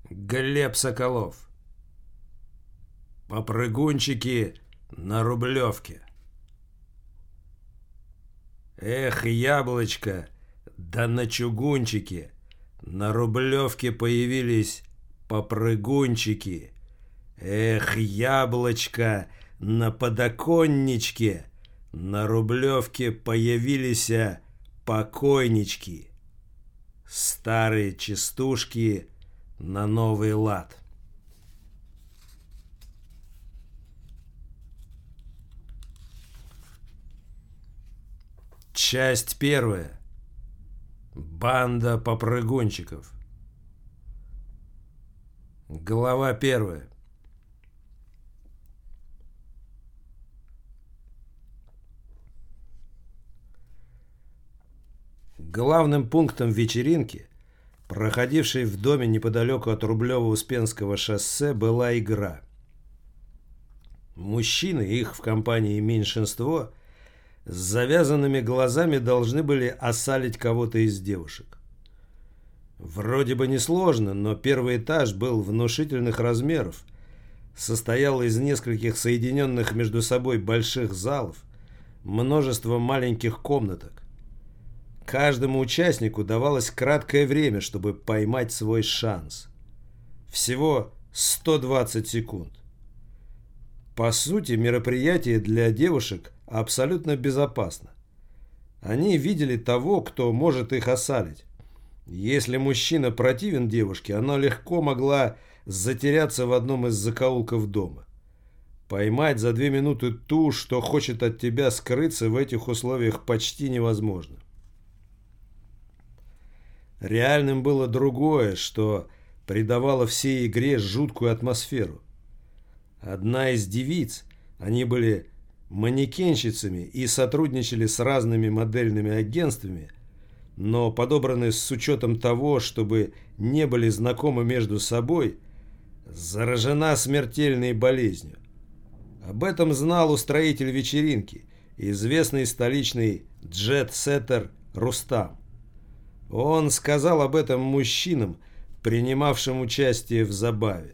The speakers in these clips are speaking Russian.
Глеб Соколов. Попрыгунчики на Рублевке. Эх, яблочко, да на чугунчике на Рублевке появились попрыгунчики. Эх, яблочко, на подоконничке на Рублевке появились покойнички. Старые частушки на новый лад. Часть первая. Банда попрыгунчиков. Глава первая. Главным пунктом вечеринки, проходившей в доме неподалеку от Рублево-Успенского шоссе, была игра. Мужчины, их в компании меньшинство, с завязанными глазами должны были осалить кого-то из девушек. Вроде бы несложно, но первый этаж был внушительных размеров, состоял из нескольких соединенных между собой больших залов, множества маленьких комнаток. Каждому участнику давалось краткое время, чтобы поймать свой шанс. Всего 120 секунд. По сути, мероприятие для девушек абсолютно безопасно. Они видели того, кто может их осалить. Если мужчина противен девушке, она легко могла затеряться в одном из закоулков дома. Поймать за 2 минуты ту, что хочет от тебя скрыться, в этих условиях почти невозможно. Реальным было другое, что придавало всей игре жуткую атмосферу. Одна из девиц, они были манекенщицами и сотрудничали с разными модельными агентствами, но подобраны с учетом того, чтобы не были знакомы между собой, заражена смертельной болезнью. Об этом знал устроитель вечеринки, известный столичный джет-сеттер Рустам. Он сказал об этом мужчинам, принимавшим участие в забаве.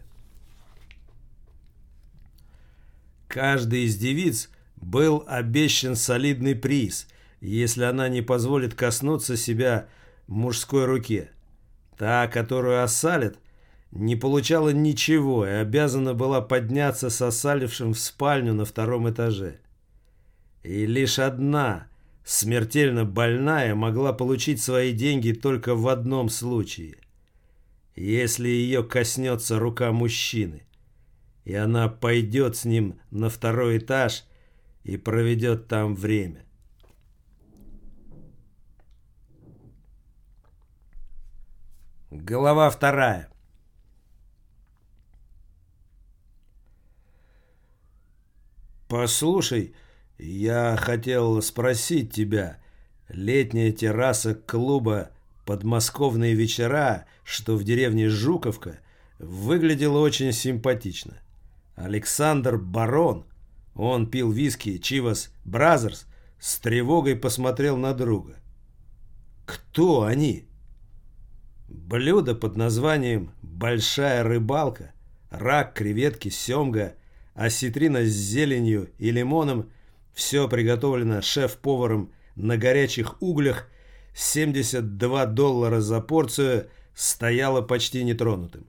Каждой из девиц был обещан солидный приз, если она не позволит коснуться себя мужской руке. Та, которую осалят, не получала ничего и обязана была подняться с осалившим в спальню на 2-м этаже. И лишь одна, смертельно больная, могла получить свои деньги только в одном случае. Если ее коснется рука мужчины, и она пойдет с ним на 2-й этаж и проведет там время. Глава 2. Послушай, я хотел спросить тебя, летняя терраса клуба «Подмосковные вечера», что в деревне Жуковка, выглядела очень симпатично. Александр Барон, он пил виски Chivas Brothers, с тревогой посмотрел на друга. Кто они? Блюдо под названием «Большая рыбалка», рак, креветки, семга, осетрина с зеленью и лимоном, все приготовлено шеф-поваром на горячих углях, $72 за порцию, стояло почти нетронутым.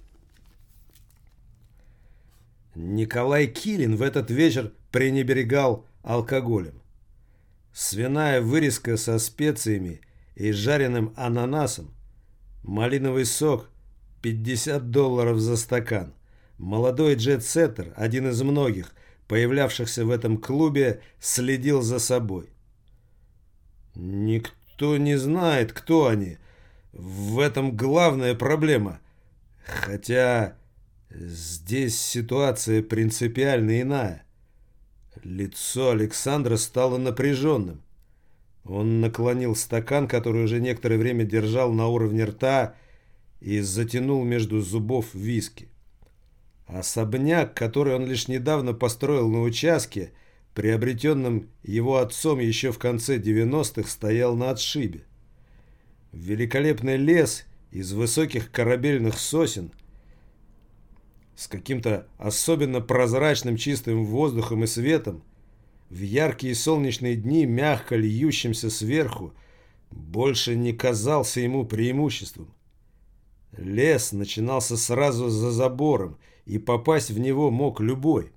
Николай Килин в этот вечер пренебрегал алкоголем. Свиная вырезка со специями и жареным ананасом, малиновый сок $50 за стакан. Молодой джет-сеттер, один из многих, появлявшихся в этом клубе, следил за собой. Никто не знает, кто они. В этом главная проблема. Хотя здесь ситуация принципиально иная. Лицо Александра стало напряженным. Он наклонил стакан, который уже некоторое время держал на уровне рта, и затянул между зубов виски. Особняк, который он лишь недавно построил на участке, приобретенном его отцом еще в конце 90-х, стоял на отшибе. Великолепный лес из высоких корабельных сосен с каким-то особенно прозрачным чистым воздухом и светом, в яркие солнечные дни, мягко льющимся сверху, больше не казался ему преимуществом. Лес начинался сразу за забором, и попасть в него мог любой.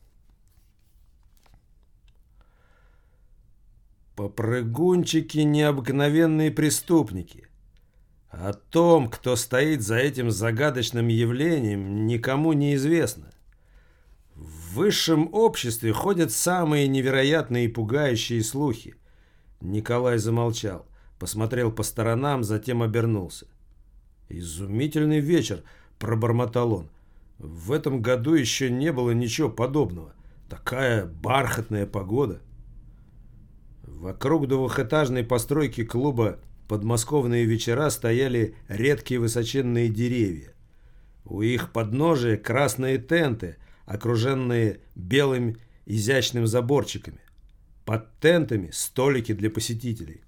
Попрыгунчики — необыкновенные преступники. О том, кто стоит за этим загадочным явлением, никому не известно. В высшем обществе ходят самые невероятные и пугающие слухи. Николай замолчал, посмотрел по сторонам, затем обернулся. «Изумительный вечер», — пробормотал он. «В этом году еще не было ничего подобного. Такая бархатная погода». Вокруг двухэтажной постройки клуба «Подмосковные вечера» стояли редкие высоченные деревья. У их подножия красные тенты, окруженные белым изящным заборчиками. Под тентами столики для посетителей.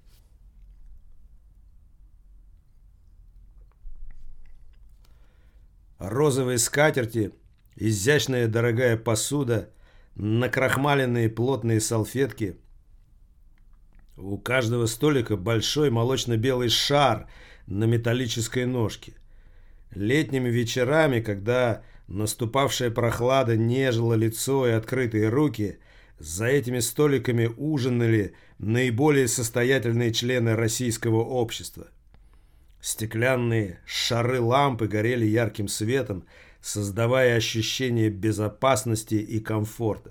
Розовые скатерти, изящная дорогая посуда, накрахмаленные плотные салфетки. У каждого столика большой молочно-белый шар на металлической ножке. Летними вечерами, когда наступавшая прохлада нежила лицо и открытые руки, за этими столиками ужинали наиболее состоятельные члены российского общества. Стеклянные шары лампы горели ярким светом, создавая ощущение безопасности и комфорта.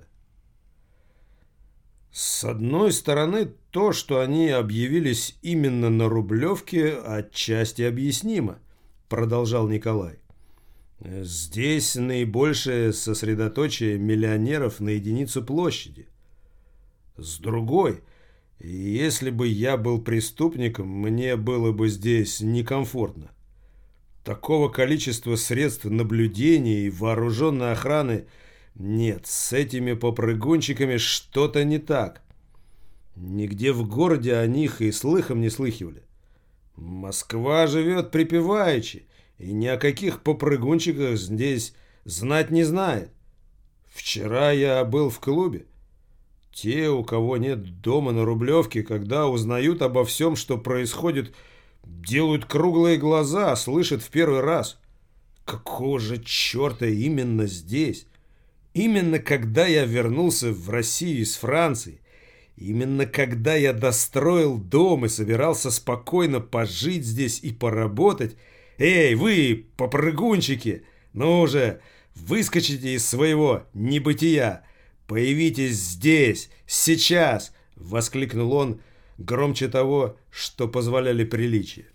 С одной стороны, то, что они объявились именно на Рублевке, отчасти объяснимо, продолжал Николай. Здесь наибольшее сосредоточие миллионеров на единицу площади. С другой, если бы я был преступником, мне было бы здесь некомфортно. Такого количества средств наблюдения и вооруженной охраны нет, с этими попрыгунчиками что-то не так. Нигде в городе о них и слыхом не слыхивали. Москва живет припеваючи, и ни о каких попрыгунчиках здесь знать не знает. Вчера я был в клубе. Те, у кого нет дома на Рублевке, когда узнают обо всем, что происходит, делают круглые глаза, слышат в первый раз. Какого же черта именно здесь? Именно когда я вернулся в Россию из Франции, именно когда я достроил дом и собирался спокойно пожить здесь и поработать. Эй, вы, попрыгунчики, ну же, выскочите из своего небытия, появитесь здесь, сейчас, воскликнул он громче того, что позволяли приличия.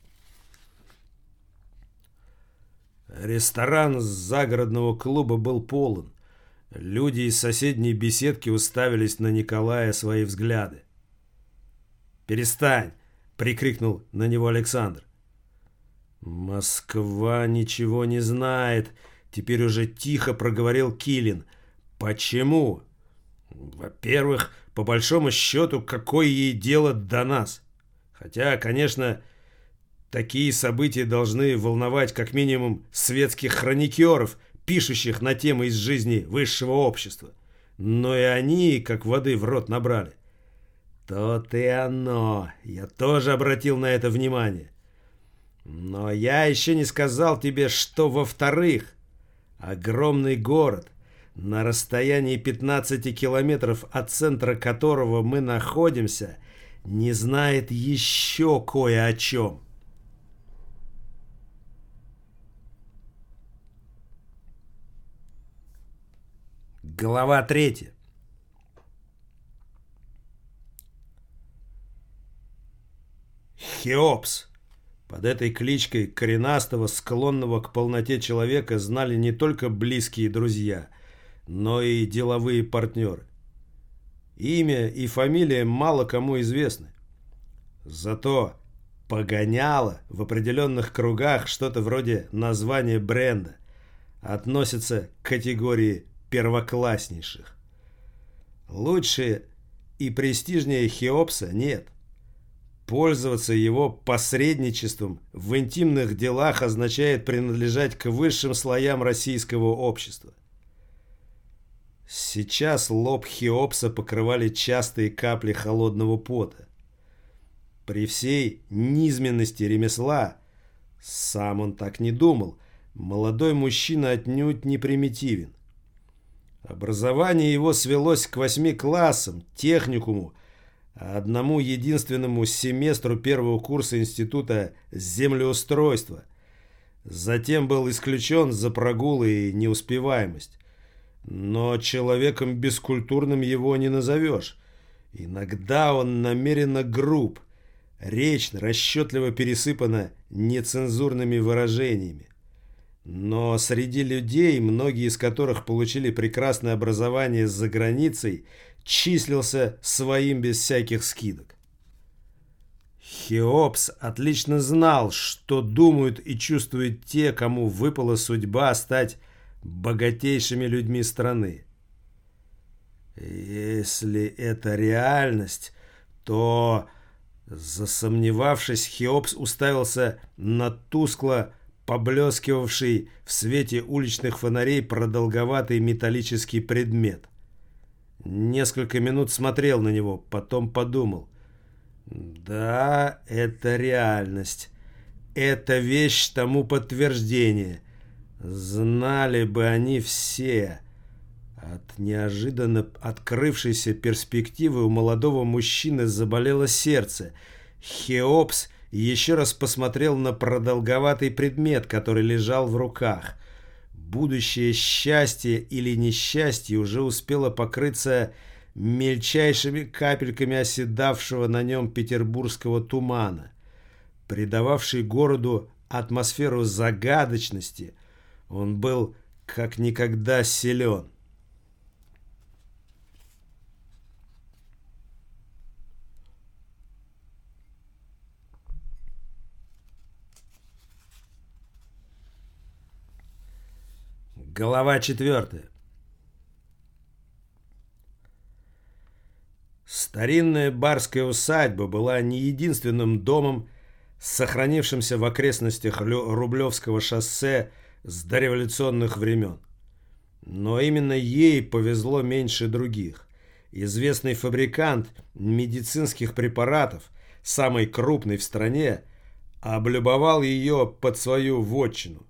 Ресторан загородного клуба был полон. Люди из соседней беседки уставились на Николая свои взгляды. «Перестань!» — прикрикнул на него Александр. «Москва ничего не знает», — теперь уже тихо проговорил Килин. «Почему?» «Во-первых, по большому счету, какое ей дело до нас? Хотя, конечно, такие события должны волновать как минимум светских хроникеров, пишущих на темы из жизни высшего общества. Но и они как воды в рот набрали. То-то и оно. Я тоже обратил на это внимание. Но я еще не сказал тебе, что во-вторых. Огромный город, на расстоянии 15 километров от центра которого мы находимся, не знает еще кое о чем. Глава 3. Хеопс. Под этой кличкой коренастого, склонного к полноте человека знали не только близкие друзья, но и деловые партнеры. Имя и фамилия мало кому известны. Зато погоняло в определенных кругах что-то вроде названия бренда, относится к категории первокласснейших. Лучше и престижнее Хеопса нет. Пользоваться его посредничеством в интимных делах означает принадлежать к высшим слоям российского общества. Сейчас лоб Хеопса покрывали частые капли холодного пота. При всей низменности ремесла, сам он так не думал, молодой мужчина отнюдь не примитивен. Образование его свелось к 8 классам, техникуму, одному единственному семестру первого курса института землеустройства. Затем был исключен за прогулы и неуспеваемость. Но человеком бескультурным его не назовешь. Иногда он намеренно груб. Речь расчетливо пересыпана нецензурными выражениями. Но среди людей, многие из которых получили прекрасное образование за границей, числился своим без всяких скидок. Хеопс отлично знал, что думают и чувствуют те, кому выпала судьба стать богатейшими людьми страны. Если это реальность, то, засомневавшись, Хеопс уставился на тускло поблескивавший в свете уличных фонарей продолговатый металлический предмет. Несколько минут смотрел на него, потом подумал. Да, это реальность. Эта вещь тому подтверждение. Знали бы они все. От неожиданно открывшейся перспективы у молодого мужчины заболело сердце. Хеопс еще раз посмотрел на продолговатый предмет, который лежал в руках. Будущее счастье или несчастье уже успело покрыться мельчайшими капельками оседавшего на нем петербургского тумана, придававший городу атмосферу загадочности. Он был как никогда силен. Глава 4. Старинная барская усадьба была не единственным домом, сохранившимся в окрестностях Рублевского шоссе с дореволюционных времен. Но именно ей повезло меньше других. Известный фабрикант медицинских препаратов, самый крупный в стране, облюбовал ее под свою вотчину.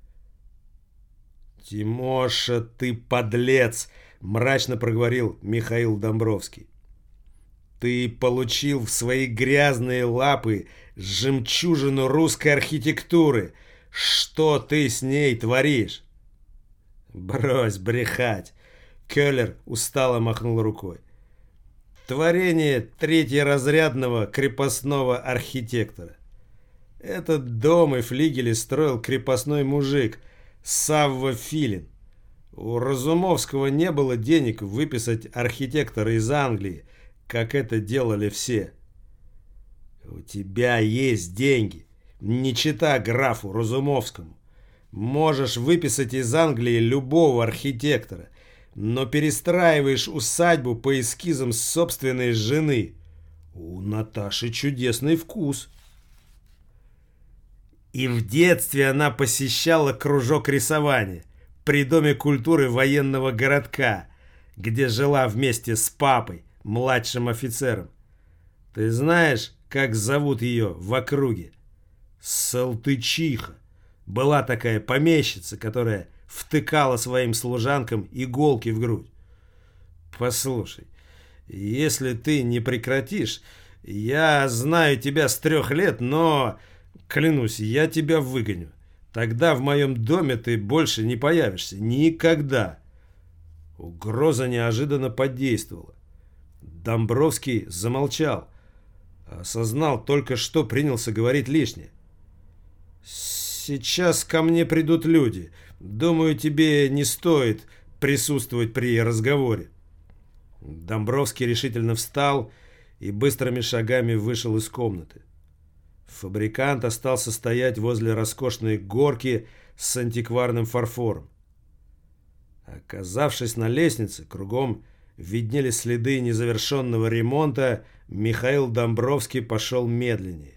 «Тимоша, ты подлец!» — мрачно проговорил Михаил Домбровский. «Ты получил в свои грязные лапы жемчужину русской архитектуры. Что ты с ней творишь?» «Брось брехать!» — Келлер устало махнул рукой. «Творение третьеразрядного крепостного архитектора. Этот дом и флигели строил крепостной мужик Савва Филин. У Разумовского не было денег выписать архитектора из Англии, как это делали все. У тебя есть деньги, не чита графу Разумовскому. Можешь выписать из Англии любого архитектора, но перестраиваешь усадьбу по эскизам собственной жены. У Наташи чудесный вкус. И в детстве она посещала кружок рисования при Доме культуры военного городка, где жила вместе с папой, младшим офицером. Ты знаешь, как зовут ее в округе? Салтычиха. Была такая помещица, которая втыкала своим служанкам иголки в грудь. Послушай, если ты не прекратишь, я знаю тебя с 3 лет, но... Клянусь, я тебя выгоню. Тогда в моем доме ты больше не появишься. Никогда. Угроза неожиданно подействовала. Домбровский замолчал. Осознал только, что принялся говорить лишнее. Сейчас ко мне придут люди. Думаю, тебе не стоит присутствовать при разговоре. Домбровский решительно встал и быстрыми шагами вышел из комнаты. Фабрикант остался стоять возле роскошной горки с антикварным фарфором. Оказавшись на лестнице, кругом виднелись следы незавершенного ремонта, Михаил Домбровский пошел медленнее.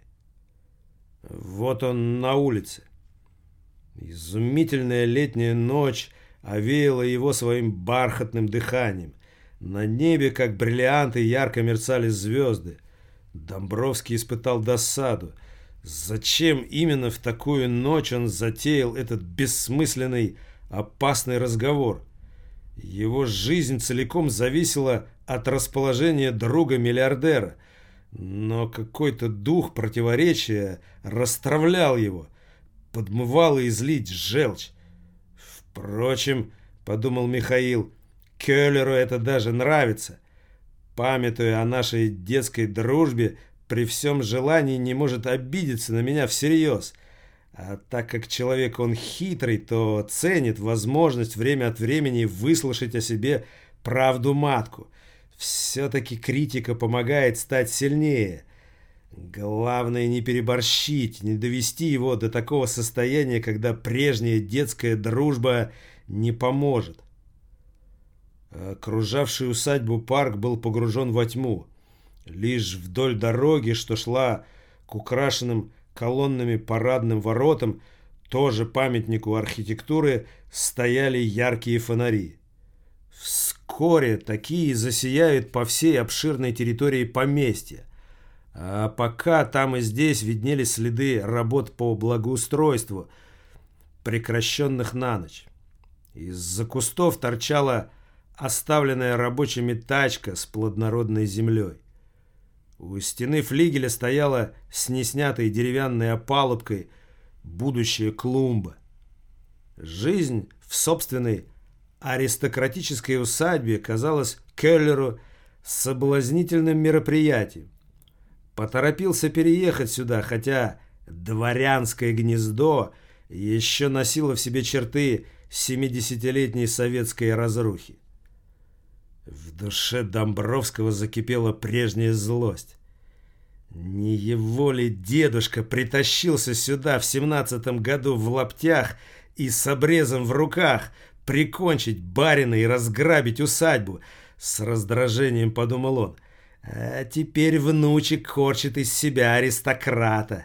Вот он на улице. Изумительная летняя ночь овеяла его своим бархатным дыханием. На небе, как бриллианты, ярко мерцали звезды. Домбровский испытал досаду. Зачем именно в такую ночь он затеял этот бессмысленный, опасный разговор? Его жизнь целиком зависела от расположения друга-миллиардера, но какой-то дух противоречия растравлял его, подмывал излить желчь. Впрочем, подумал Михаил, Келлеру это даже нравится. Памятуя о нашей детской дружбе, при всем желании не может обидеться на меня всерьез. А так как человек он хитрый, то ценит возможность время от времени выслушать о себе правду матку. Все-таки критика помогает стать сильнее. Главное не переборщить, не довести его до такого состояния, когда прежняя детская дружба не поможет. Окружавший усадьбу парк был погружен во тьму. Лишь вдоль дороги, что шла к украшенным колоннами парадным воротам, тоже памятнику архитектуры, стояли яркие фонари. Вскоре такие засияют по всей обширной территории поместья. А пока там и здесь виднелись следы работ по благоустройству, прекращенных на ночь. Из-за кустов торчала оставленная рабочими тачка с плодородной землей. У стены флигеля стояла с неснятой деревянной опалубкой будущая клумба. Жизнь в собственной аристократической усадьбе казалась Келлеру соблазнительным мероприятием. Поторопился переехать сюда, хотя дворянское гнездо еще носило в себе черты 70-летней советской разрухи. В душе Домбровского закипела прежняя злость. Не его ли дедушка притащился сюда в 17-м году в лаптях и с обрезом в руках прикончить барина и разграбить усадьбу? С раздражением подумал он. А теперь внучек корчит из себя аристократа.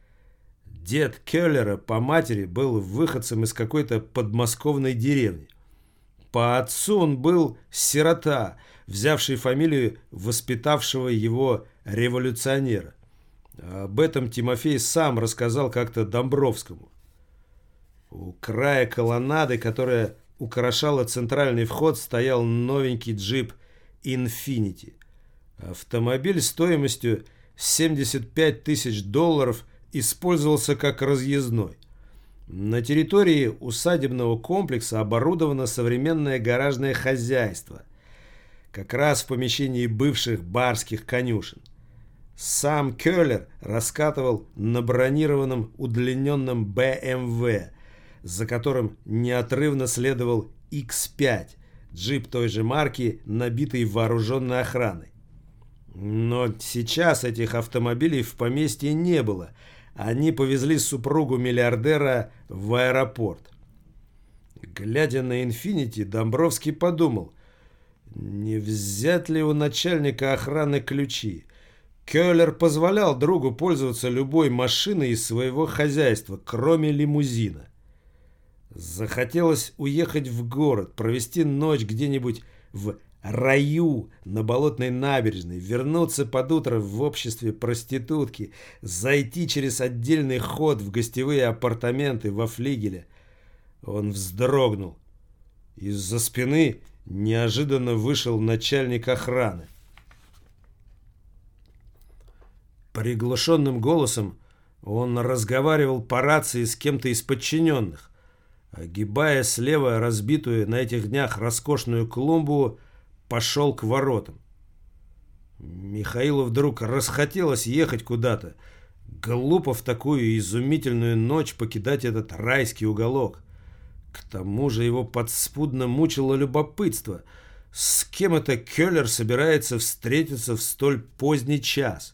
Дед Келлера по матери был выходцем из какой-то подмосковной деревни. По отцу он был сирота, взявший фамилию воспитавшего его революционера. Об этом Тимофей сам рассказал как-то Домбровскому. У края колоннады, которая украшала центральный вход, стоял новенький джип «Инфинити». Автомобиль стоимостью $75 тысяч использовался как разъездной. На территории усадебного комплекса оборудовано современное гаражное хозяйство, как раз в помещении бывших барских конюшен. Сам Келлер раскатывал на бронированном удлиненном БМВ, за которым неотрывно следовал X5, джип той же марки, набитый вооруженной охраной. Но сейчас этих автомобилей в поместье не было. Они повезли супругу миллиардера в аэропорт. Глядя на «Инфинити», Домбровский подумал, не взять ли у начальника охраны ключи. Келлер позволял другу пользоваться любой машиной из своего хозяйства, кроме лимузина. Захотелось уехать в город, провести ночь где-нибудь в раю на Болотной набережной, вернуться под утро в обществе проститутки, зайти через отдельный ход в гостевые апартаменты во флигеле. Он вздрогнул. Из-за спины неожиданно вышел начальник охраны. Приглушенным голосом он разговаривал по рации с кем-то из подчиненных. Огибая слева разбитую на этих днях роскошную клумбу, пошел к воротам. Михаилу вдруг расхотелось ехать куда-то. Глупо в такую изумительную ночь покидать этот райский уголок. К тому же его подспудно мучило любопытство. С кем это Келлер собирается встретиться в столь поздний час?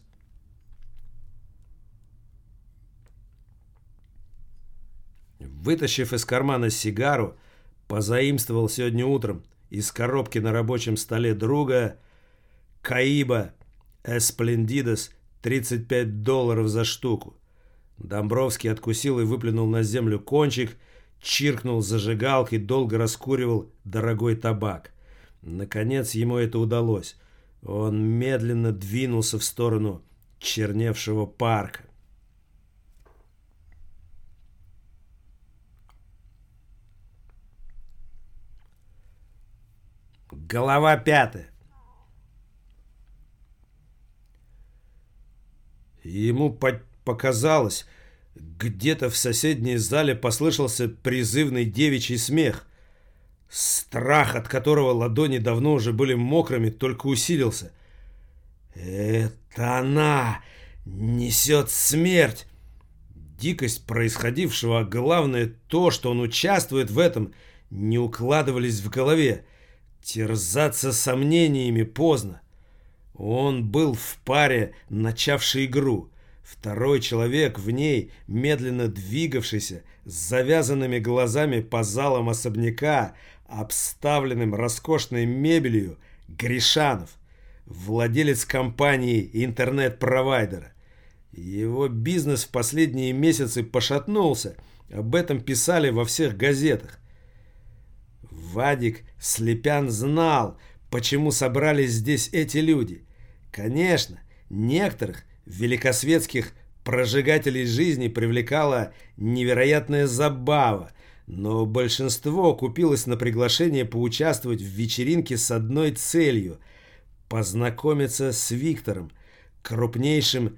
Вытащив из кармана сигару, позаимствовал сегодня утром из коробки на рабочем столе друга Каиба Эсплендидос $35 за штуку. Домбровский откусил и выплюнул на землю кончик, чиркнул зажигалкой, долго раскуривал дорогой табак. Наконец ему это удалось. Он медленно двинулся в сторону черневшего парка. Глава 5. Ему показалось, где-то в соседней зале послышался призывный девичий смех. Страх, от которого ладони давно уже были мокрыми, только усилился. «Это она! Несет смерть!» Дикость происходившего, а главное то, что он участвует в этом, не укладывались в голове. Терзаться сомнениями поздно. Он был в паре, начавшей игру. Второй человек в ней, медленно двигавшийся, с завязанными глазами по залам особняка, обставленным роскошной мебелью, Гришанов, владелец компании интернет-провайдера. Его бизнес в последние месяцы пошатнулся, об этом писали во всех газетах. Вадик Слепян знал, почему собрались здесь эти люди. Конечно, некоторых великосветских прожигателей жизни привлекала невероятная забава, но большинство купилось на приглашение поучаствовать в вечеринке с одной целью – познакомиться с Виктором, крупнейшим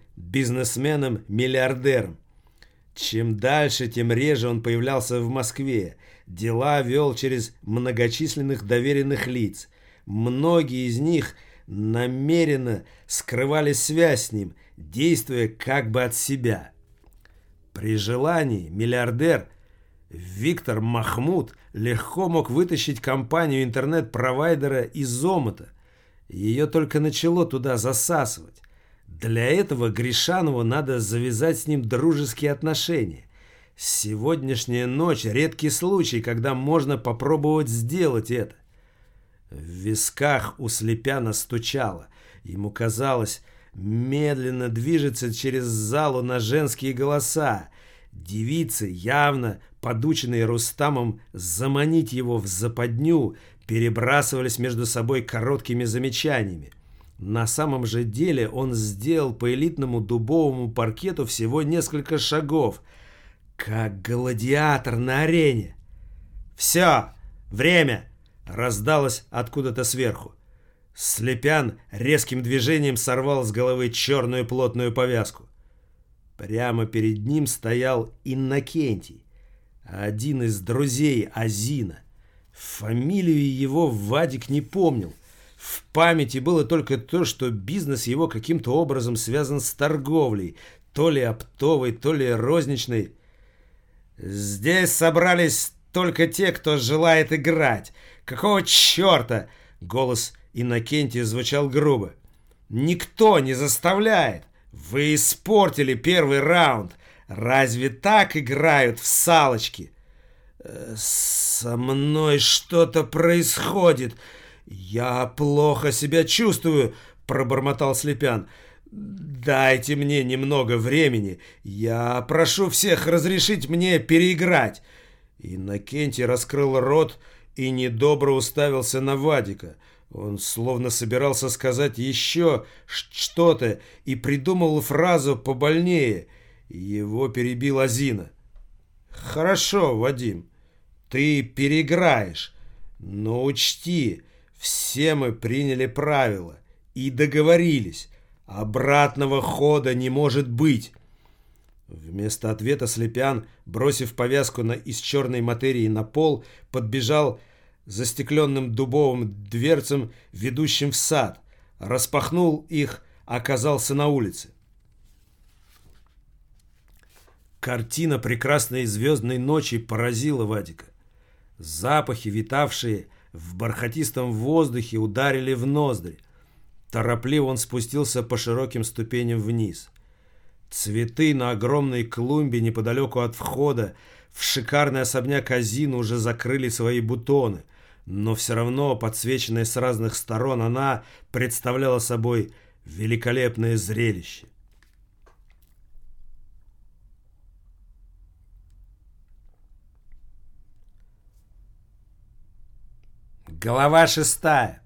бизнесменом-миллиардером. Чем дальше, тем реже он появлялся в Москве. Дела вел через многочисленных доверенных лиц. Многие из них намеренно скрывали связь с ним, действуя как бы от себя. При желании миллиардер Виктор Махмуд легко мог вытащить компанию интернет-провайдера из омута. Ее только начало туда засасывать. Для этого Гришанову надо завязать с ним дружеские отношения. Сегодняшняя ночь – редкий случай, когда можно попробовать сделать это. В висках у Слепяна стучало. Ему казалось, медленно движется через залу на женские голоса. Девицы, явно подученные Рустамом заманить его в западню, перебрасывались между собой короткими замечаниями. На самом же деле он сделал по элитному дубовому паркету всего несколько шагов, как гладиатор на арене. «Все! Время!» — раздалось откуда-то сверху. Слепян резким движением сорвал с головы черную плотную повязку. Прямо перед ним стоял Иннокентий, один из друзей Азина. Фамилию его Вадик не помнил. В памяти было только то, что бизнес его каким-то образом связан с торговлей, то ли оптовой, то ли розничной. «Здесь собрались только те, кто желает играть. Какого черта?» Голос Иннокентия звучал грубо. «Никто не заставляет. Вы испортили первый раунд. Разве так играют в салочки?» «Со мной что-то происходит. Я плохо себя чувствую», — пробормотал Слепян. «Дайте мне немного времени. Я прошу всех разрешить мне переиграть». Иннокентий раскрыл рот и недобро уставился на Вадика. Он словно собирался сказать еще что-то и придумал фразу побольнее. Его перебил Азина. «Хорошо, Вадим, ты переиграешь, но учти, все мы приняли правила и договорились. Обратного хода не может быть». Вместо ответа Слепян, бросив повязку из черной материи на пол, подбежал застекленным дубовым дверцам, ведущим в сад, распахнул их, оказался на улице. Картина прекрасной звездной ночи поразила Вадика. Запахи, витавшие в бархатистом воздухе, ударили в ноздри. Торопливо он спустился по широким ступеням вниз. Цветы на огромной клумбе неподалеку от входа в шикарный особняк Азина уже закрыли свои бутоны. но все равно, подсвеченная с разных сторон, она представляла собой великолепное зрелище. Глава 6.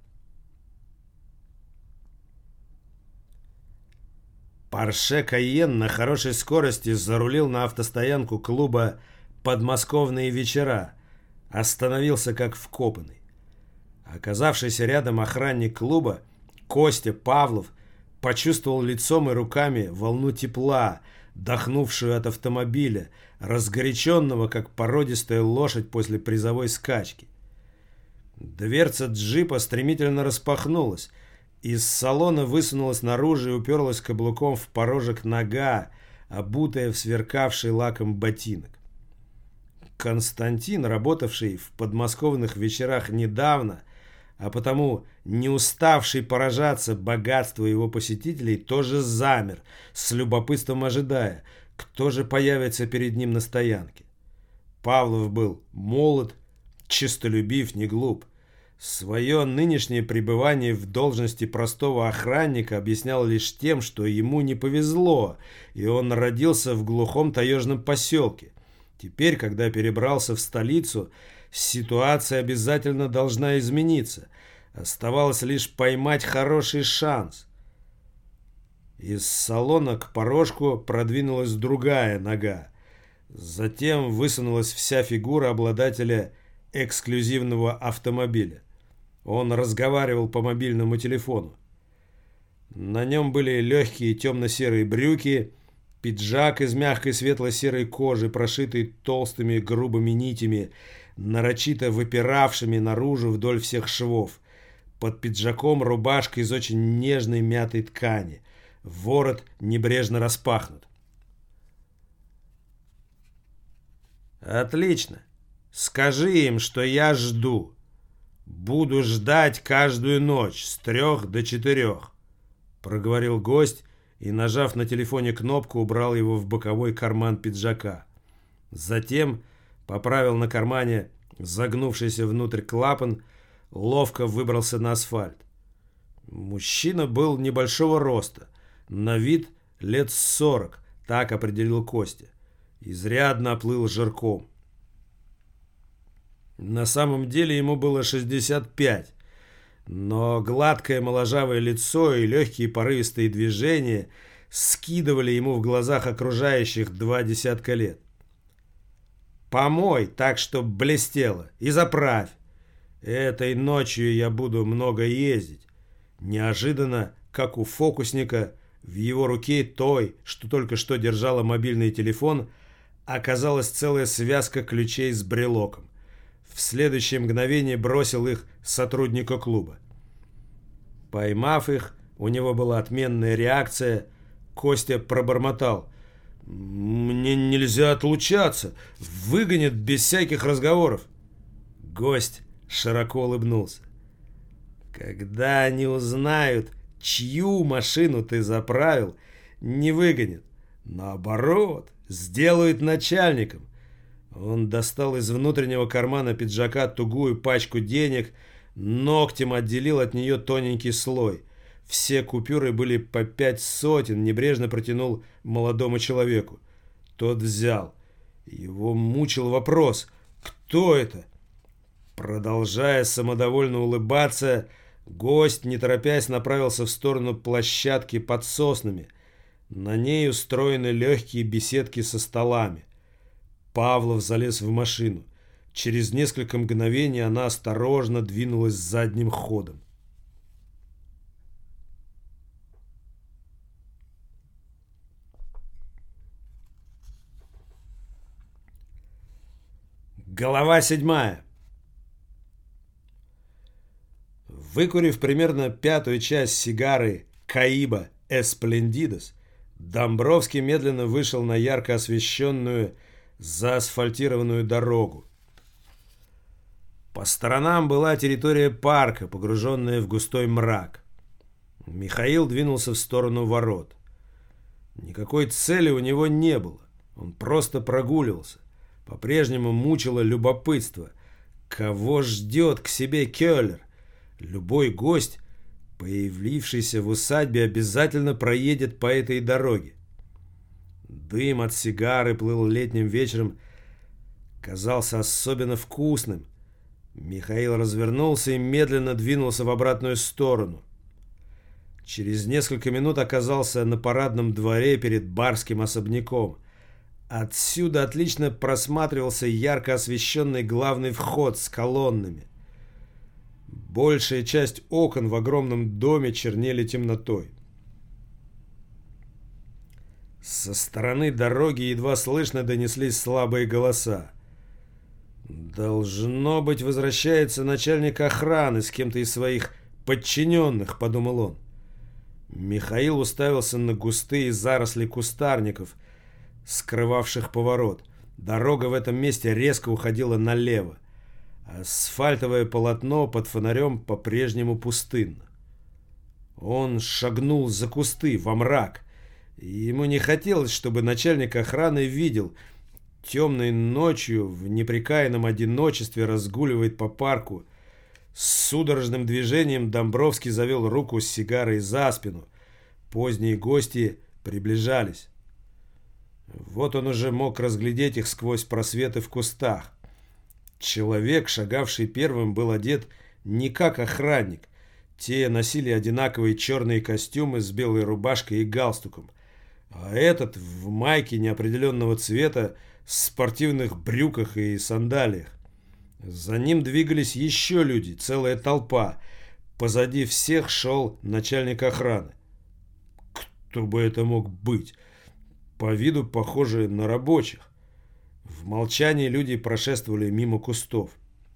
Порше Кайен на хорошей скорости зарулил на автостоянку клуба «Подмосковные вечера», остановился как вкопанный. Оказавшийся рядом охранник клуба, Костя Павлов, почувствовал лицом и руками волну тепла, дохнувшую от автомобиля, разгоряченного, как породистая лошадь после призовой скачки. Дверца джипа стремительно распахнулась. Из салона высунулась наружу и уперлась каблуком в порожек нога, обутая в сверкавший лаком ботинок. Константин, работавший в подмосковных вечерах недавно, а потому не уставший поражаться богатству его посетителей, тоже замер, с любопытством ожидая, кто же появится перед ним на стоянке. Павлов был молод, честолюбив, не глуп. Свое нынешнее пребывание в должности простого охранника объяснял лишь тем, что ему не повезло, и он родился в глухом таежном поселке. Теперь, когда перебрался в столицу, ситуация обязательно должна измениться. Оставалось лишь поймать хороший шанс. Из салона к порожку продвинулась другая нога. Затем высунулась вся фигура обладателя эксклюзивного автомобиля. Он разговаривал по мобильному телефону. На нем были легкие темно-серые брюки, пиджак из мягкой светло-серой кожи, прошитый толстыми грубыми нитями, нарочито выпиравшими наружу вдоль всех швов. Под пиджаком рубашка из очень нежной мятой ткани. Ворот небрежно распахнут. «Отлично. Скажи им, что я жду. Буду ждать каждую ночь с 3 до 4, проговорил гость и, нажав на телефоне кнопку, убрал его в боковой карман пиджака. Затем поправил на кармане загнувшийся внутрь клапан, ловко выбрался на асфальт. Мужчина был небольшого роста, на вид лет 40, так определил Костя. Изрядно оплыл жирком. На самом деле ему было 65, но гладкое моложавое лицо и легкие порывистые движения скидывали ему в глазах окружающих 20 лет. «Помой так, чтоб блестело, и заправь. Этой ночью я буду много ездить». Неожиданно, как у фокусника, в его руке той, что только что держала мобильный телефон, оказалась целая связка ключей с брелоком. В следующее мгновение бросил их сотруднику клуба. Поймав их, у него была отменная реакция. Костя пробормотал: «Мне нельзя отлучаться. Выгонят без всяких разговоров». Гость широко улыбнулся. «Когда они узнают, чью машину ты заправил, не выгонят. Наоборот, сделают начальником». Он достал из внутреннего кармана пиджака тугую пачку денег, ногтем отделил от нее тоненький слой. Все купюры были по 5 сотен, небрежно протянул молодому человеку. Тот взял. Его мучил вопрос: кто это? Продолжая самодовольно улыбаться, гость, не торопясь, направился в сторону площадки под соснами. На ней устроены легкие беседки со столами. Павлов залез в машину. Через несколько мгновений она осторожно двинулась задним ходом. Глава 7. Выкурив примерно 1/5 часть сигары Каиба Эсплендидос, Домбровский медленно вышел на ярко освещенную заасфальтированную дорогу. По сторонам была территория парка, погруженная в густой мрак. Михаил двинулся в сторону ворот. Никакой цели у него не было. Он просто прогуливался. По-прежнему мучило любопытство. Кого ждет к себе Кёллер? Любой гость, появившийся в усадьбе, обязательно проедет по этой дороге. Дым от сигары плыл летним вечером, казался особенно вкусным. Михаил развернулся и медленно двинулся в обратную сторону. Через несколько минут оказался на парадном дворе перед барским особняком. Отсюда отлично просматривался ярко освещенный главный вход с колоннами. Большая часть окон в огромном доме чернели темнотой. Со стороны дороги едва слышно донеслись слабые голоса. «Должно быть, возвращается начальник охраны с кем-то из своих подчиненных», — подумал он. Михаил уставился на густые заросли кустарников, скрывавших поворот. Дорога в этом месте резко уходила налево. Асфальтовое полотно под фонарем по-прежнему пустынно. Он шагнул за кусты, во мрак. Ему не хотелось, чтобы начальник охраны видел. Темной ночью в непрекаянном одиночестве разгуливает по парку. С судорожным движением Домбровский завел руку с сигарой за спину. Поздние гости приближались. Вот он уже мог разглядеть их сквозь просветы в кустах. Человек, шагавший первым, был одет не как охранник. Те носили одинаковые черные костюмы с белой рубашкой и галстуком. А этот в майке неопределенного цвета, в спортивных брюках и сандалиях. За ним двигались еще люди, целая толпа. Позади всех шел начальник охраны. Кто бы это мог быть? По виду похожий на рабочих. В молчании люди прошествовали мимо кустов.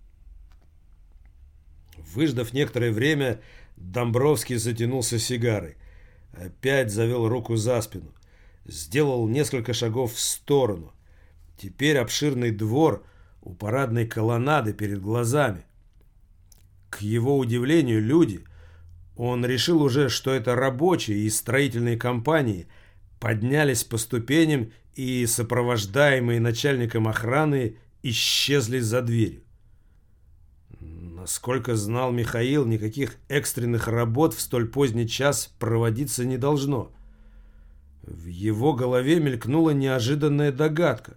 Выждав некоторое время, Домбровский затянулся сигарой. Опять завел руку за спину. Сделал несколько шагов в сторону. Теперь обширный двор у парадной колоннады перед глазами. К его удивлению, люди, он решил уже, что это рабочие из строительной компании, поднялись по ступеням и, сопровождаемые начальником охраны, исчезли за дверью. Насколько знал Михаил, никаких экстренных работ в столь поздний час проводиться не должно. В его голове мелькнула неожиданная догадка.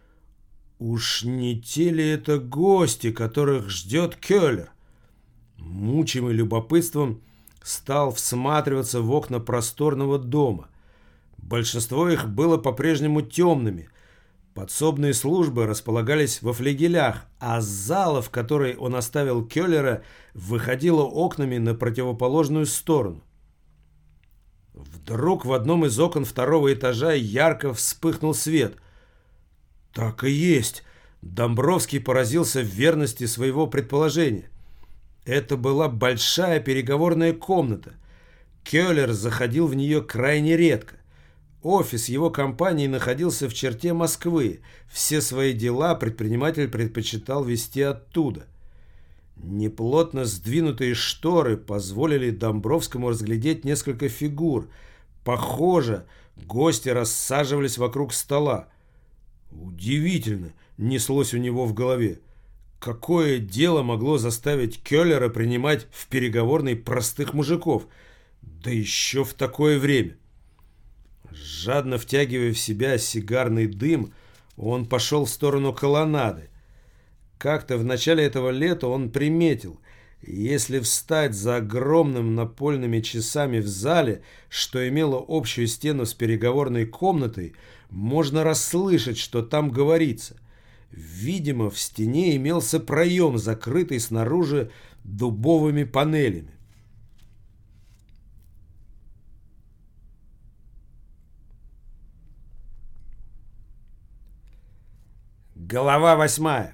Уж не те ли это гости, которых ждет Кёллер? Мучимый любопытством, стал всматриваться в окна просторного дома. Большинство их было по-прежнему темными. Подсобные службы располагались во флигелях, а зала, в которой он оставил Кёллера, выходила окнами на противоположную сторону. Вдруг в одном из окон второго этажа ярко вспыхнул свет. Так и есть. Домбровский поразился в верности своего предположения. Это была большая переговорная комната. Кёллер заходил в нее крайне редко. Офис его компании находился в черте Москвы. Все свои дела предприниматель предпочитал вести оттуда. Неплотно сдвинутые шторы позволили Домбровскому разглядеть несколько фигур. Похоже, гости рассаживались вокруг стола. Удивительно, неслось у него в голове. Какое дело могло заставить Кёллера принимать в переговорной простых мужиков? Да еще в такое время. Жадно втягивая в себя сигарный дым, он пошел в сторону колоннады. Как-то в начале этого лета он приметил, если встать за огромным напольными часами в зале, что имело общую стену с переговорной комнатой, можно расслышать, что там говорится. Видимо, в стене имелся проем, закрытый снаружи дубовыми панелями. Глава 8.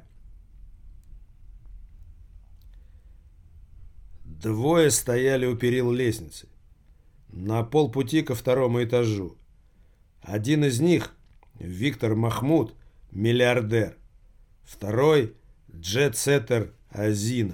Двое стояли у перил лестницы, на полпути ко второму этажу. Один из них, Виктор Махмуд, миллиардер. Второй, джет-сеттер Азина.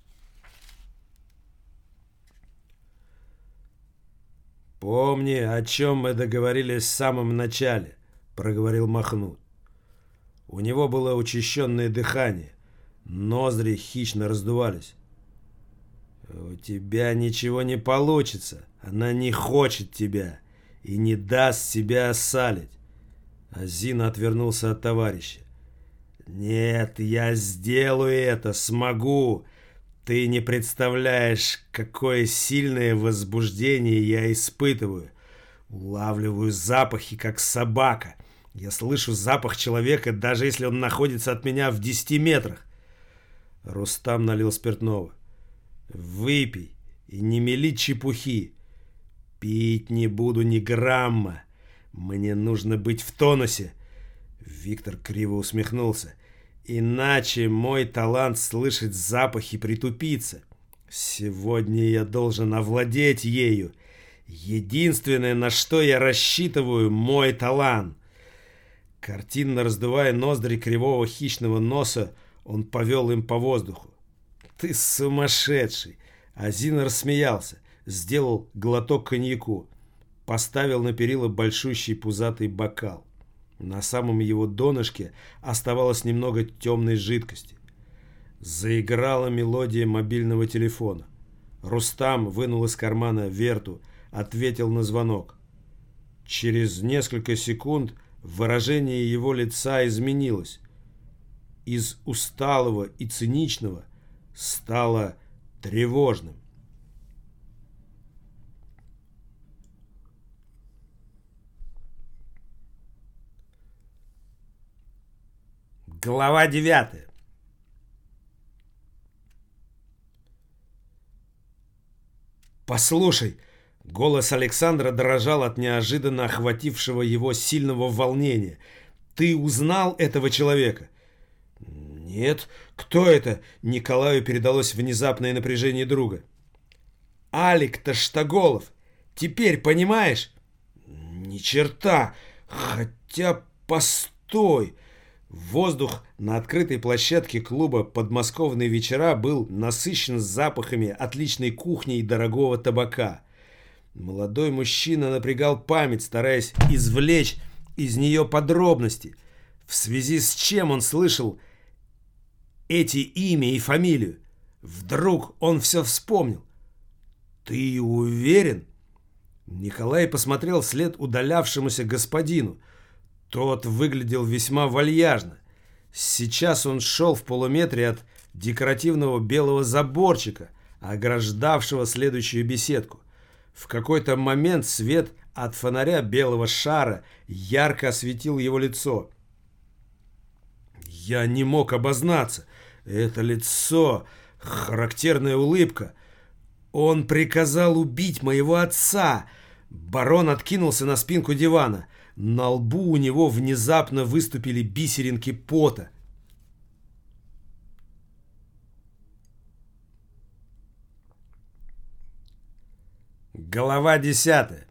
«Помни, о чем мы договорились в самом начале», — проговорил Махмуд. У него было учащенное дыхание. Ноздри хищно раздувались. «У тебя ничего не получится. Она не хочет тебя и не даст себя осалить». Азин отвернулся от товарища. «Нет, я сделаю это, смогу. Ты не представляешь, какое сильное возбуждение я испытываю. Улавливаю запахи, как собака. Я слышу запах человека, даже если он находится от меня в 10 метрах». Рустам налил спиртного. «Выпей и не мели чепухи. Пить не буду ни грамма. Мне нужно быть в тонусе». Виктор криво усмехнулся. «Иначе мой талант слышать запахи притупится. Сегодня я должен овладеть ею. Единственное, на что я рассчитываю, мой талант». Картинно раздувая ноздри кривого хищного носа, он повел им по воздуху. «Ты сумасшедший!» Азин рассмеялся, сделал глоток коньяку, поставил на перила большущий пузатый бокал. На самом его донышке оставалось немного темной жидкости. Заиграла мелодия мобильного телефона. Рустам вынул из кармана верту, ответил на звонок. Через несколько секунд выражение его лица изменилось. Из усталого и циничного стало тревожным. Глава 9. «Послушай!» Голос Александра дрожал от неожиданно охватившего его сильного волнения. «Ты узнал этого человека?» «Нет. Кто это?» Николаю передалось внезапное напряжение друга. «Алик Таштаголов. Теперь понимаешь?» «Ни черта. Хотя, постой!» Воздух на открытой площадке клуба «Подмосковные вечера» был насыщен запахами отличной кухни и дорогого табака. Молодой мужчина напрягал память, стараясь извлечь из нее подробности, в связи с чем он слышал эти имя и фамилию. Вдруг он все вспомнил. «Ты уверен?» Николай посмотрел вслед удалявшемуся господину. Тот выглядел весьма вальяжно. Сейчас он шел в полуметре от декоративного белого заборчика, ограждавшего следующую беседку. В какой-то момент свет от фонаря белого шара ярко осветил его лицо. Я не мог обознаться. Это лицо, характерная улыбка. Он приказал убить моего отца. Барон откинулся на спинку дивана. На лбу у него внезапно выступили бисеринки пота. Глава 10.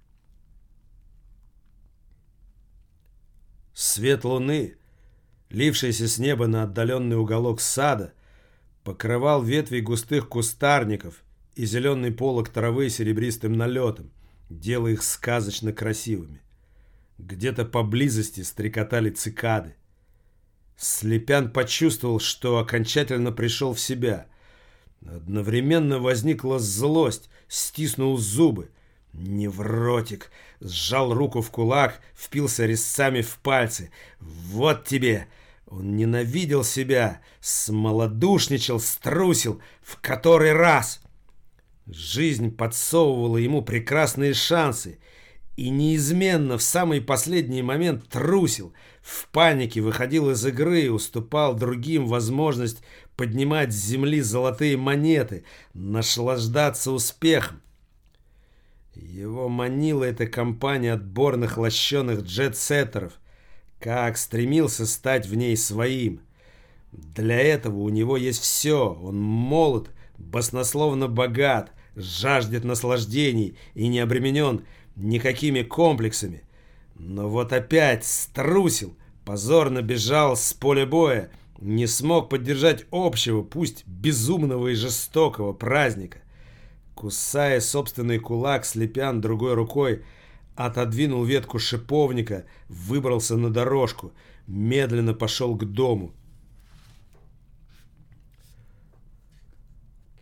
Свет луны, лившийся с неба на отдаленный уголок сада, покрывал ветви густых кустарников и зеленый полог травы серебристым налетом, делая их сказочно красивыми. Где-то поблизости стрекотали цикады. Слепян почувствовал, что окончательно пришел в себя. Одновременно возникла злость, стиснул зубы. Невротик. Сжал руку в кулак, впился резцами в пальцы. Вот тебе! Он ненавидел себя, смолодушничал, струсил. В который раз? Жизнь подсовывала ему прекрасные шансы. И неизменно в самый последний момент трусил, в панике выходил из игры и уступал другим возможность поднимать с земли золотые монеты, наслаждаться успехом. Его манила эта компания отборных лощеных джет-сеттеров, как стремился стать в ней своим. Для этого у него есть все, он молод, баснословно богат, жаждет наслаждений и не обременен никакими комплексами. Но вот опять струсил, позорно бежал с поля боя, не смог поддержать общего, пусть безумного и жестокого праздника. Кусая собственный кулак, Слепян другой рукой отодвинул ветку шиповника, выбрался на дорожку, медленно пошел к дому.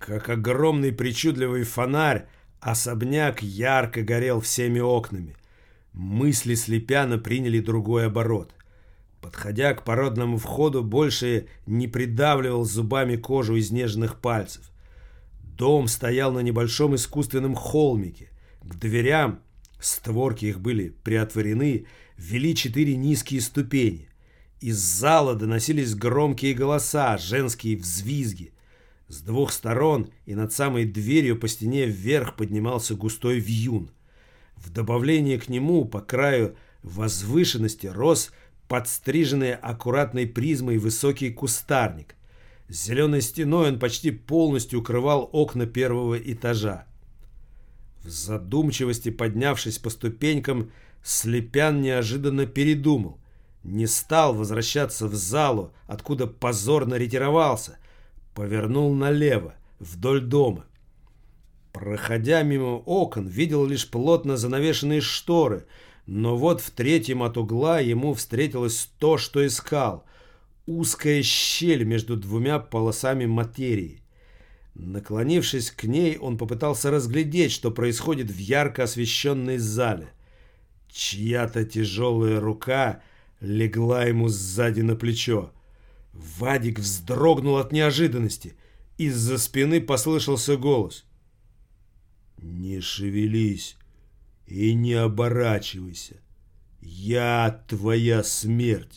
Как огромный причудливый фонарь, особняк ярко горел всеми окнами. Мысли Слепяна приняли другой оборот. Подходя к парадному входу, больше не придавливал зубами кожу изнеженных пальцев. Дом стоял на небольшом искусственном холмике. К дверям, створки их были приотворены, вели 4 низкие ступени. Из зала доносились громкие голоса, женские взвизги. С 2 сторон и над самой дверью по стене вверх поднимался густой вьюн. В добавление к нему по краю возвышенности рос подстриженный аккуратной призмой высокий кустарник. С зеленой стеной он почти полностью укрывал окна 1-го этажа. В задумчивости, поднявшись по ступенькам, Слепян неожиданно передумал. Не стал возвращаться в залу, откуда позорно ретировался. Повернул налево, вдоль дома. Проходя мимо окон, видел лишь плотно занавешенные шторы, но вот в 3-м от угла ему встретилось то, что искал. Узкая щель между 2 полосами материи. Наклонившись к ней, он попытался разглядеть, что происходит в ярко освещенной зале. Чья-то тяжелая рука легла ему сзади на плечо. Вадик вздрогнул от неожиданности. Из-за спины послышался голос. «Не шевелись и не оборачивайся. Я твоя смерть».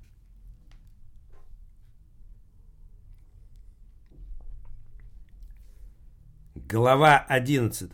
Глава 11.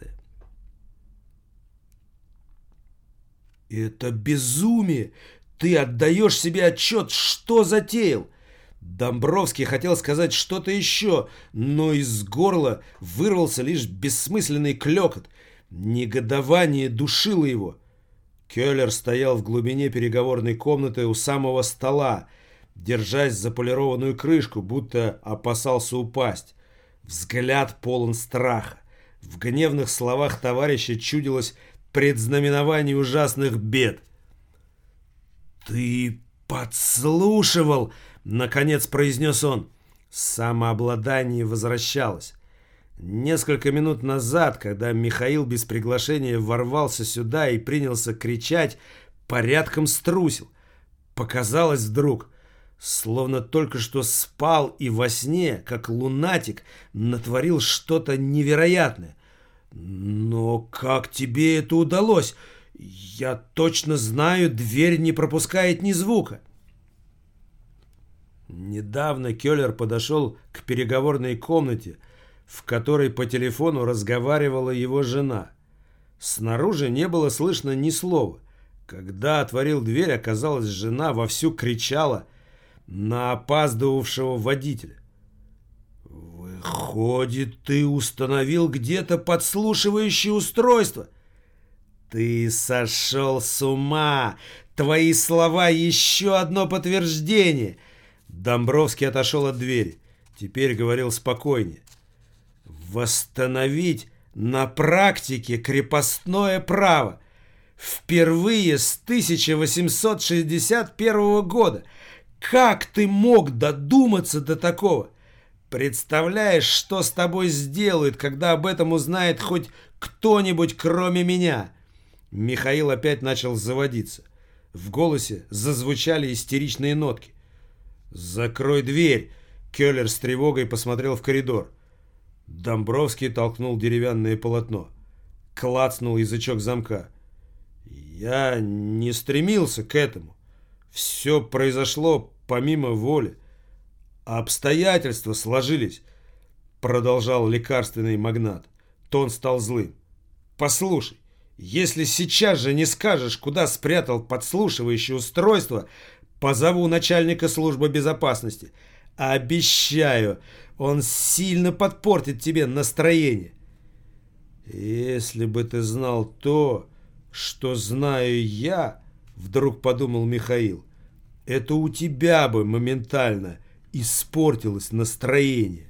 «Это безумие! Ты отдаешь себе отчет, что затеял!» Домбровский хотел сказать что-то еще, но из горла вырвался лишь бессмысленный клёкот. Негодование душило его. Келлер стоял в глубине переговорной комнаты у самого стола, держась за полированную крышку, будто опасался упасть. Взгляд полон страха. В гневных словах товарища чудилось предзнаменование ужасных бед. «Ты подслушивал!» — наконец произнес он. Самообладание возвращалось. Несколько минут назад, когда Михаил без приглашения ворвался сюда и принялся кричать, порядком струсил. Показалось вдруг, словно только что спал и во сне, как лунатик, натворил что-то невероятное. «Но как тебе это удалось? Я точно знаю, дверь не пропускает ни звука». Недавно Келлер подошел к переговорной комнате, в которой по телефону разговаривала его жена. Снаружи не было слышно ни слова. Когда отворил дверь, оказалось, жена вовсю кричала на опаздывавшего водителя. «Выходит, ты установил где-то подслушивающее устройство?» «Ты сошел с ума! Твои слова — еще одно подтверждение!» Домбровский отошел от двери. Теперь говорил спокойнее. «Восстановить на практике крепостное право. Впервые с 1861 года. Как ты мог додуматься до такого? Представляешь, что с тобой сделают, когда об этом узнает хоть кто-нибудь, кроме меня?» Михаил опять начал заводиться. В голосе зазвучали истеричные нотки. «Закрой дверь!» Келлер с тревогой посмотрел в коридор. Домбровский толкнул деревянное полотно. Клацнул язычок замка. «Я не стремился к этому. Все произошло помимо воли. Обстоятельства сложились», — продолжал лекарственный магнат. Тон стал злым. «Послушай, если сейчас же не скажешь, куда спрятал подслушивающее устройство, позову начальника службы безопасности. Обещаю, он сильно подпортит тебе настроение». «Если бы ты знал то, что знаю я, — вдруг подумал Михаил, — это у тебя бы моментально испортилось настроение».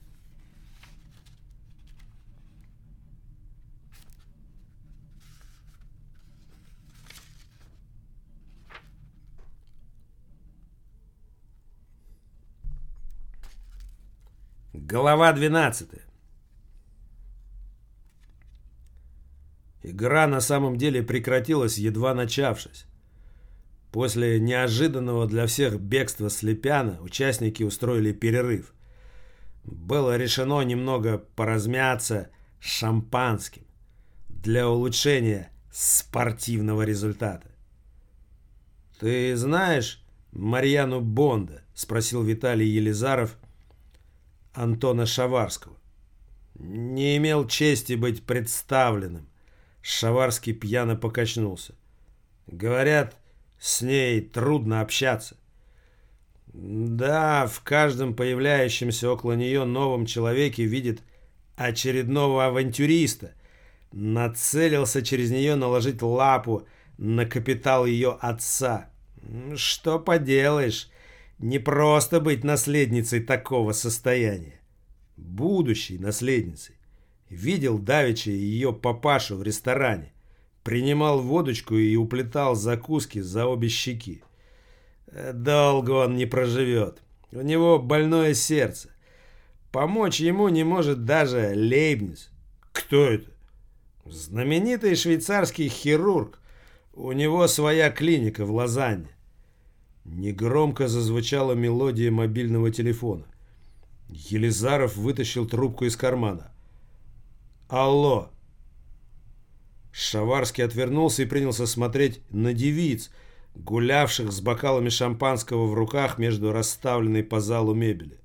Глава 12. Игра на самом деле прекратилась, едва начавшись. После неожиданного для всех бегства Слепяна участники устроили перерыв. Было решено немного поразмяться шампанским для улучшения спортивного результата. «Ты знаешь Марьяну Бонда?» — спросил Виталий Елизаров Антона Шаварского. «Не имел чести быть представленным». Шаварский пьяно покачнулся. «Говорят, с ней трудно общаться». «Да, в каждом появляющемся около нее новом человеке видит очередного авантюриста. Нацелился через нее наложить лапу на капитал ее отца. Что поделаешь, не просто быть наследницей такого состояния. Будущей наследницей. Видел давеча ее папашу в ресторане. Принимал водочку и уплетал закуски за обе щеки. Долго он не проживет. У него больное сердце. Помочь ему не может даже Лейбниц». «Кто это?» «Знаменитый швейцарский хирург. У него своя клиника в Лозанне». Негромко зазвучала мелодия мобильного телефона. Елизаров вытащил трубку из кармана. «Алло!» Шаварский отвернулся и принялся смотреть на девиц, гулявших с бокалами шампанского в руках между расставленной по залу мебели.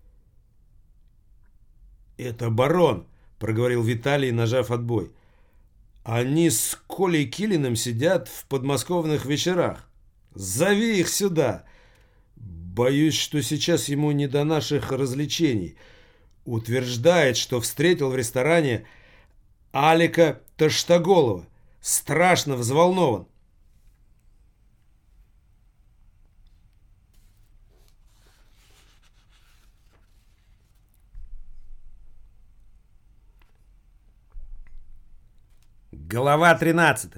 «Это барон», — проговорил Виталий, нажав отбой. «Они с Колей Килиным сидят в подмосковных вечерах. Зови их сюда. Боюсь, что сейчас ему не до наших развлечений. Утверждает, что встретил в ресторане Алика Таштоголова. Страшно взволнован». Глава 13.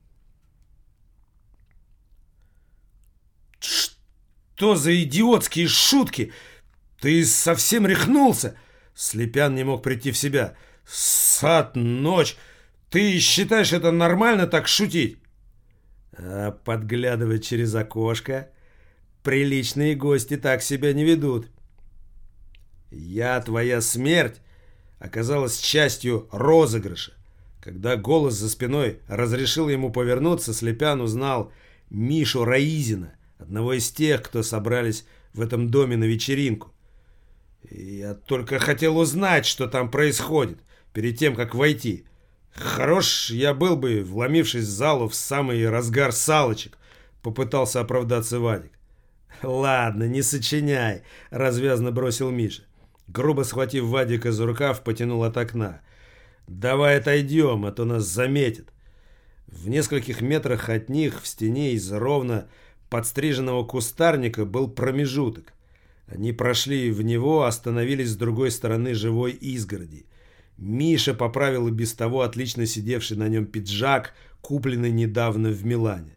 «Что за идиотские шутки? Ты совсем рехнулся?» Слепян не мог прийти в себя. «Сад, ночь. Ты считаешь это нормально так шутить?» «А подглядывать через окошко? Приличные гости так себя не ведут. Твоя смерть оказалась частью розыгрыша». Когда голос за спиной разрешил ему повернуться, Слепян узнал Мишу Раизина, одного из тех, кто собрались в этом доме на вечеринку. «Я только хотел узнать, что там происходит, перед тем, как войти. Хорош я был бы, вломившись в залу в самый разгар салочек», — попытался оправдаться Вадик. «Ладно, не сочиняй», — развязно бросил Миша. Грубо схватив Вадика за рукав, потянул от окна. «Давай отойдем, а то нас заметят». В нескольких метрах от них в стене из ровно подстриженного кустарника был промежуток. Они прошли в него, остановились с другой стороны живой изгороди. Миша поправил и без того отлично сидевший на нем пиджак, купленный недавно в Милане.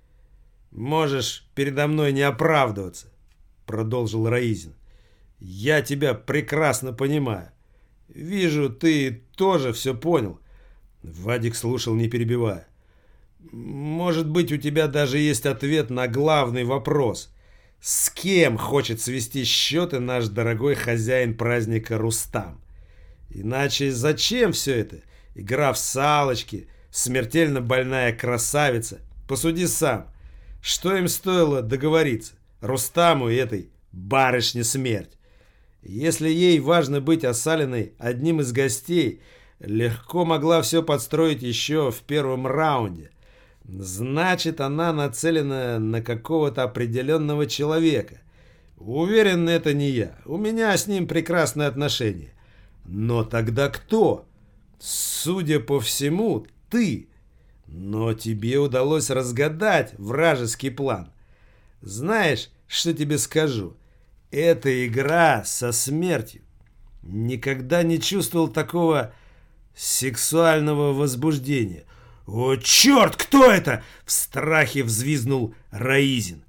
«Можешь передо мной не оправдываться», — продолжил Раизин. «Я тебя прекрасно понимаю. Вижу, ты тоже все понял». Вадик слушал, не перебивая. «Может быть, у тебя даже есть ответ на главный вопрос. С кем хочет свести счеты наш дорогой хозяин праздника Рустам? Иначе зачем все это? Игра в салочки, смертельно больная красавица. Посуди сам. Что им стоило договориться? Рустаму и этой барышне смерть. Если ей важно быть Осалиной одним из гостей, легко могла все подстроить еще в первом раунде. Значит, она нацелена на какого-то определенного человека. Уверен, это не я. У меня с ним прекрасные отношения. Но тогда кто? Судя по всему, ты. Но тебе удалось разгадать вражеский план. Знаешь, что тебе скажу? Это игра со смертью. Никогда не чувствовал такого сексуального возбуждения. «О, черт, кто это?» — в страхе взвизгнул Раизин.